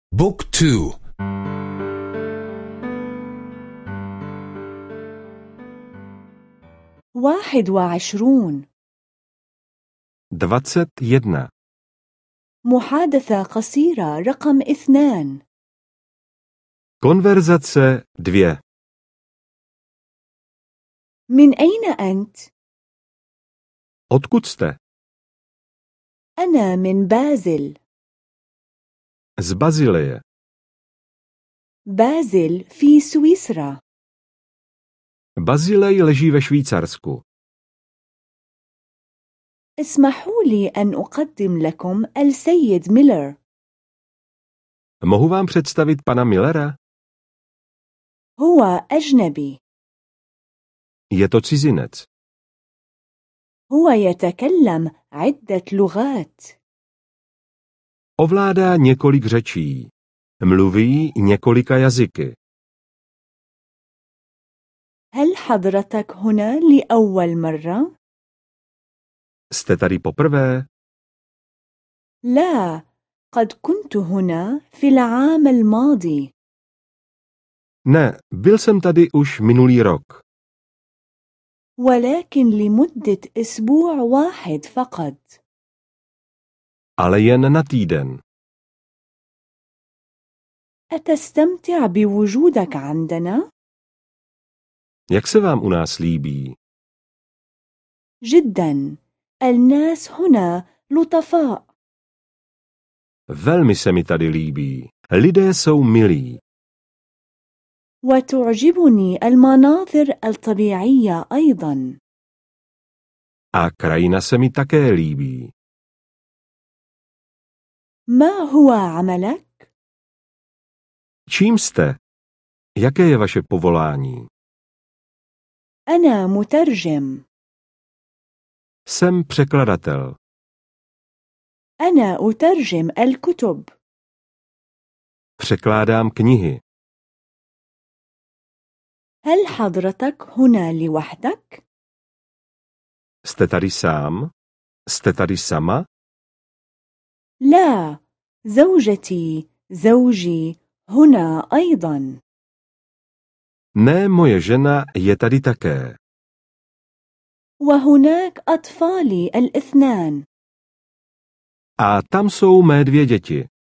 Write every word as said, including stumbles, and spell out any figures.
بوك تو. واحد وعشرون. dvacet jedna. محادثة قصيرة رقم اثنان. Konverzace dvě. من أين أنت؟ Odkud jste? أنا من بازل. Z Bazileje. بازل في سويسرا. Bazilej leží ve Švýcarsku. اسمحوا لي أن أقدم لكم السيد ميلر. Mohu vám představit pana Millera? هو أجنبي. Je to cizinec. هو يتكلم عدة لغات. Ovládá několik řečí. Mluví několika jazyky. هل حضرتك هنا لأول مرة؟ Jste tady poprvé? لا، قد كنت هنا في العام الماضي. Ne, byl jsem tady už minulý rok. ولكن لمدة أسبوع واحد فقط. Ale jen na týden. أتستمتع بوجودك عندنا؟ Jak se vám u nás líbí? جدا، الناس هنا لطفاء. Velmi se mi tady líbí. Lidé jsou milí. وتعجبني المناظر الطبيعية أيضا. A krajina se mi také líbí. ما هو عملك؟ Čím jste? Jaké je vaše povolání? أنا مترجم. Jsem překladatel. أنا أترجم الكتب. Překládám knihy. هل حضرتك هنا لوحدك؟ Jste tady sám? Jste tady sama? لا، زوجتي زوجي هنا أيضا. Ne, moje žena je tady také. وهناك أطفالي الاثنان. A tam jsou mé dvě děti.